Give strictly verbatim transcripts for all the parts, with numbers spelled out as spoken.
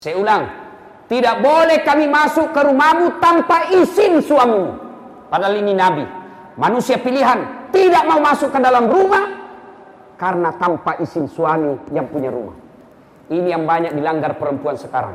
Saya ulang, tidak boleh kami masuk ke rumahmu tanpa izin suamimu. Padahal ini Nabi, manusia pilihan, tidak mau masuk ke dalam rumah karena tanpa izin suami yang punya rumah. Ini yang banyak dilanggar perempuan sekarang.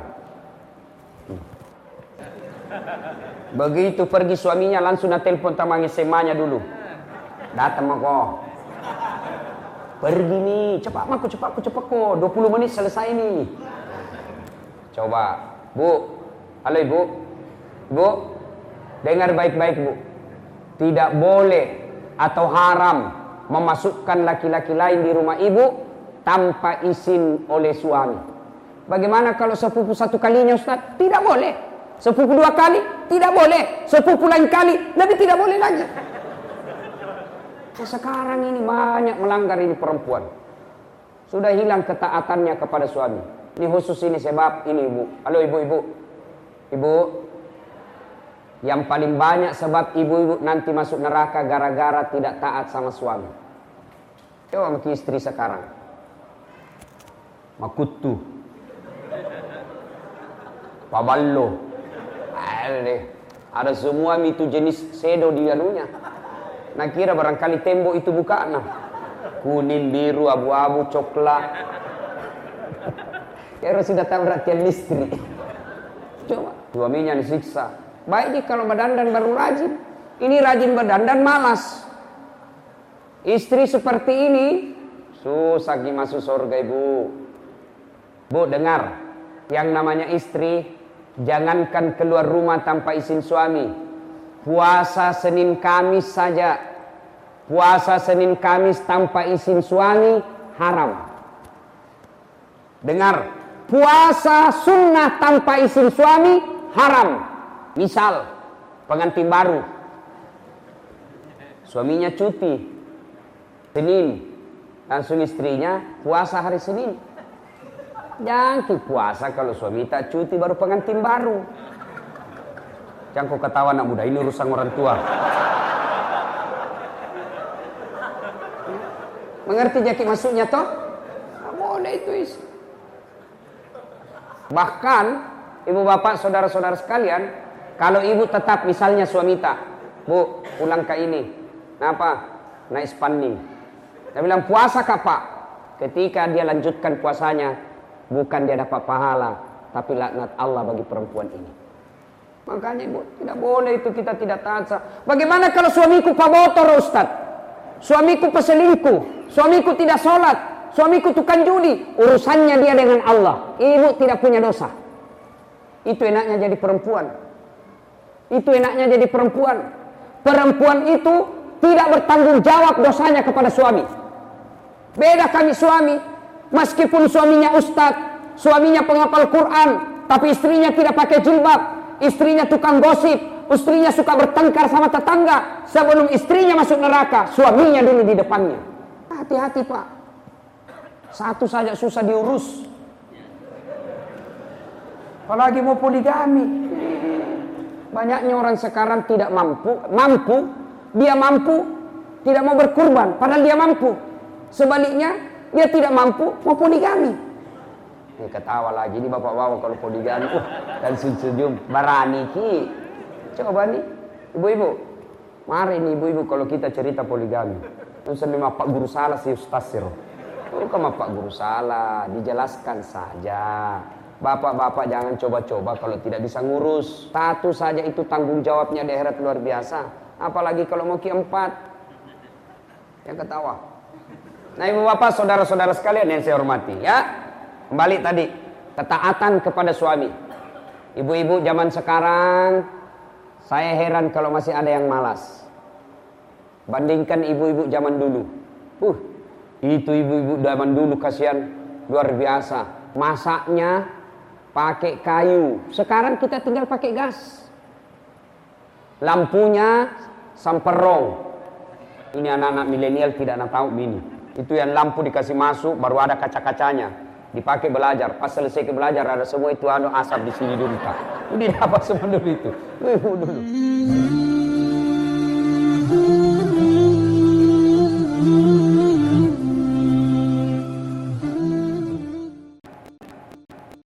Begitu pergi suaminya langsung na telepon tamang S M A-nya dulu. Datang mako. Pergi nih, cepat mako, cepat aku, cepat ko. dua puluh menit selesai nih. Coba, Bu. Halo Ibu. Bu, dengar baik-baik Bu. Tidak boleh atau haram memasukkan laki-laki lain di rumah Ibu tanpa izin oleh suami. Bagaimana kalau sepupu satu kalinya Ustaz? Tidak boleh. Sepupu dua kali? Tidak boleh. Sepupu lain kali? Lebih tidak boleh lagi. Sekarang ini banyak melanggar ini perempuan. Sudah hilang ketaatannya kepada suami. Ini khusus ini sebab ini Ibu. Halo Ibu-ibu. Ibu, yang paling banyak sebab ibu-ibu nanti masuk neraka gara-gara tidak taat sama suami. Coba maki istri sekarang. Makutu. Paballo. Ada semua itu jenis sedo di anunya. Nah kira barangkali tembok itu bukaan. Nah. Kuning, biru, abu-abu, coklat. Kira sudah tahu perhatian listrik. Coba suaminya disiksa. Baik dia kalau berdandan baru rajin. Ini rajin berdandan malas. Istri seperti ini susah masuk surga Ibu. Bu dengar, yang namanya istri jangankan keluar rumah tanpa izin suami. Puasa Senin Kamis saja. Puasa Senin Kamis tanpa izin suami haram. Dengar, puasa sunnah tanpa izin suami haram. Misal pengantin baru, suaminya cuti Senin, langsung istrinya puasa hari Senin. Jangan puasa kalau suami tak cuti baru pengantin baru. Jangan kau ketawa anak muda, ini urusan orang tua. Mengerti jaki maksudnya toh? Nah, boleh itu is. Bahkan ibu bapak saudara-saudara sekalian, kalau ibu tetap misalnya suami tak, Bu pulang ke ini, kenapa? Naik spanding. Dia bilang puasa kah Pak? Ketika dia lanjutkan puasanya, bukan dia dapat pahala, tapi laknat Allah bagi perempuan ini. Makanya Ibu, tidak boleh itu kita tidak taat. Bagaimana kalau suamiku pamotor Ustaz? Suamiku peselingkuh, suamiku tidak sholat, suamiku tukang judi, urusannya dia dengan Allah. Ibu tidak punya dosa. Itu enaknya jadi perempuan. Itu enaknya jadi perempuan. Perempuan itu tidak bertanggung jawab dosanya kepada suami. Beda kami suami, meskipun suaminya ustadz, suaminya penghafal Quran, tapi istrinya tidak pakai jilbab, istrinya tukang gosip, istrinya suka bertengkar sama tetangga. Sebelum istrinya masuk neraka, suaminya dulu di depannya. Hati-hati Pak. Satu saja susah diurus. Apalagi mau poligami. Banyaknya orang sekarang tidak mampu, mampu, dia mampu, tidak mau berkurban, padahal dia mampu. Sebaliknya, dia tidak mampu, mau poligami. Ini ketawa lagi, ini bapak-bapak kalau poligami, uh, dan senyum, barani ki. Coba nih, ibu-ibu, mari nih ibu-ibu kalau kita cerita poligami. Terus memang Pak Guru salah si Ustaz Siro. Bukan Pak Guru salah, dijelaskan saja. Bapak-bapak jangan coba-coba kalau tidak bisa ngurus. Satu saja itu tanggung jawabnya di akhirat luar biasa. Apalagi kalau mau keempat. Yang ketawa. Nah ibu bapak saudara-saudara sekalian yang saya hormati ya. Kembali tadi. Ketaatan kepada suami. Ibu-ibu zaman sekarang. Saya heran kalau masih ada yang malas. Bandingkan ibu-ibu zaman dulu. Uh, itu ibu-ibu zaman dulu kasihan. Luar biasa. Masaknya pakai kayu. Sekarang kita tinggal pakai gas. Lampunya samperong. Ini anak-anak milenial tidak nak tahu ini. Itu yang lampu dikasih masuk baru ada kaca-kacanya. Dipakai belajar. Pas selesai ke belajar ada semua itu anu asap di sini dulu Pak. Ini apa semua dulu itu. Dulu.